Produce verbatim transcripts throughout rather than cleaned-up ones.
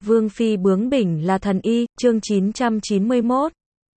Vương phi bướng bỉnh là thần y, chương chín trăm chín mươi mốt.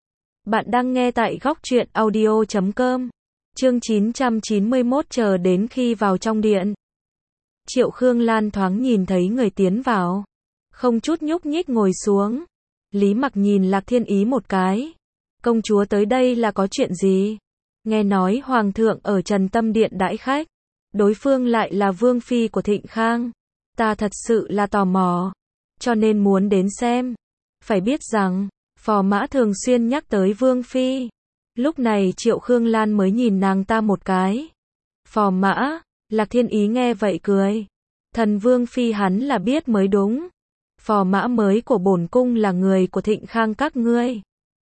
Bạn đang nghe tại góc truyện audio chấm com. Chương chín trăm chín mươi mốt chờ đến khi vào trong điện. Triệu Khương Lan thoáng nhìn thấy người tiến vào, không chút nhúc nhích ngồi xuống. Lý Mặc nhìn Lạc Thiên Ý một cái. Công chúa tới đây là có chuyện gì? Nghe nói hoàng thượng ở Trần Tâm Điện đãi khách, đối phương lại là vương phi của Thịnh Khang. Ta thật sự là tò mò, cho nên muốn đến xem. Phải biết rằng, phò mã thường xuyên nhắc tới vương phi. Lúc này Triệu Khương Lan mới nhìn nàng ta một cái. Phò mã, Lạc Thiên Ý nghe vậy cười. Thần vương phi hắn là biết mới đúng. Phò mã mới của bổn cung là người của Thịnh Khang các ngươi.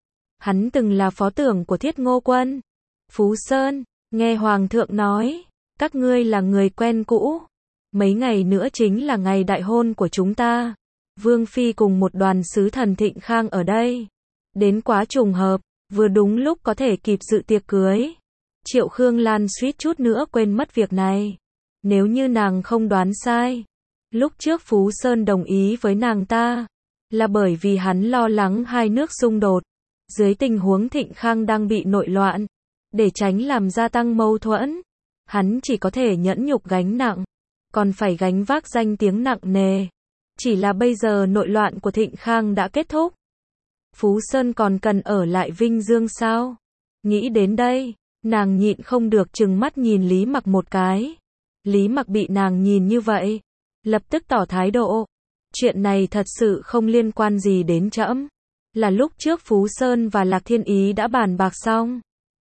Hắn từng là phó tưởng của Thiết Ngô Quân. Phú Sơn, nghe hoàng thượng nói, các ngươi là người quen cũ. Mấy ngày nữa chính là ngày đại hôn của chúng ta. Vương phi cùng một đoàn sứ thần Thịnh Khang ở đây. Đến quá trùng hợp, vừa đúng lúc có thể kịp dự tiệc cưới. Triệu Khương Lan suýt chút nữa quên mất việc này. Nếu như nàng không đoán sai, lúc trước Phú Sơn đồng ý với nàng ta, là bởi vì hắn lo lắng hai nước xung đột. Dưới tình huống Thịnh Khang đang bị nội loạn, để tránh làm gia tăng mâu thuẫn, hắn chỉ có thể nhẫn nhục gánh nặng, còn phải gánh vác danh tiếng nặng nề. Chỉ là bây giờ nội loạn của Thịnh Khang đã kết thúc. Phú Sơn còn cần ở lại Vinh Dương sao? Nghĩ đến đây, nàng nhịn không được trừng mắt nhìn Lý Mặc một cái. Lý Mặc bị nàng nhìn như vậy, lập tức tỏ thái độ. Chuyện này thật sự không liên quan gì đến trẫm. Là lúc trước Phú Sơn và Lạc Thiên Ý đã bàn bạc xong.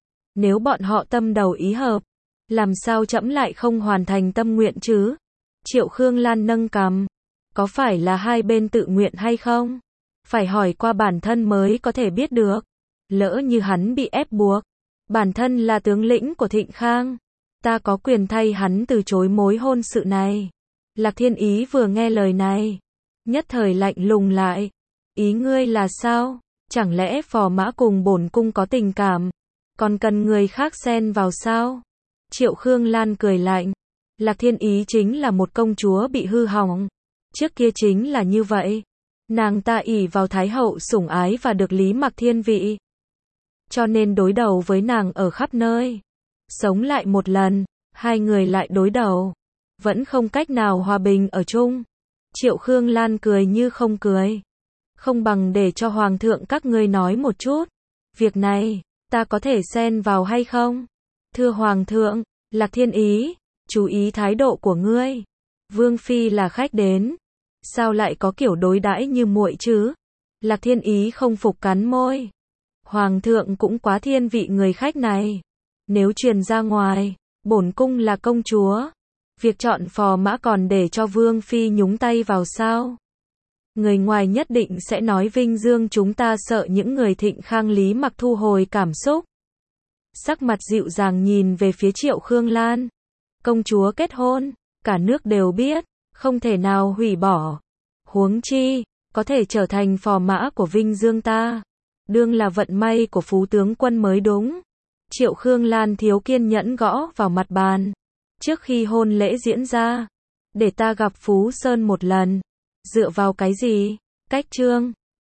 Nếu bọn họ tâm đầu ý hợp, làm sao trẫm lại không hoàn thành tâm nguyện chứ? Triệu Khương Lan nâng cằm. Có phải là hai bên tự nguyện hay không? Phải hỏi qua bản thân mới có thể biết được. Lỡ như hắn bị ép buộc, bản thân là tướng lĩnh của Thịnh Khang, ta có quyền thay hắn từ chối mối hôn sự này. Lạc Thiên Ý vừa nghe lời này, nhất thời lạnh lùng lại. Ý ngươi là sao? Chẳng lẽ phò mã cùng bổn cung có tình cảm, còn cần người khác xen vào sao? Triệu Khương Lan cười lạnh. Lạc Thiên Ý chính là một công chúa bị hư hỏng. Trước kia chính là như vậy. Nàng ta ỷ vào Thái hậu sủng ái và được Lý Mặc thiên vị, cho nên đối đầu với nàng ở khắp nơi. Sống lại một lần, hai người lại đối đầu, vẫn không cách nào hòa bình ở chung. Triệu Khương Lan cười như không cười. Không bằng để cho hoàng thượng các ngươi nói một chút. Việc này, ta có thể xen vào hay không? Thưa hoàng thượng, Lạc Thiên Ý, chú ý thái độ của ngươi. Vương phi là khách đến, sao lại có kiểu đối đãi như muội chứ? Lạc Thiên Ý không phục cắn môi. Hoàng thượng cũng quá thiên vị người khách này. Nếu truyền ra ngoài, bổn cung là công chúa, việc chọn phò mã còn để cho vương phi nhúng tay vào sao? Người ngoài nhất định sẽ nói Vinh Dương chúng ta sợ những người Thịnh Khang. Lý Mặc thu hồi cảm xúc, sắc mặt dịu dàng nhìn về phía Triệu Khương Lan. Công chúa kết hôn, cả nước đều biết, không thể nào hủy bỏ. Huống chi, có thể trở thành phò mã của Vinh Dương ta, đương là vận may của phú tướng quân mới đúng. Triệu Khương Lan thiếu kiên nhẫn gõ vào mặt bàn. Trước khi hôn lễ diễn ra, để ta gặp Phú Sơn một lần. Dựa vào cái gì? Cách trương,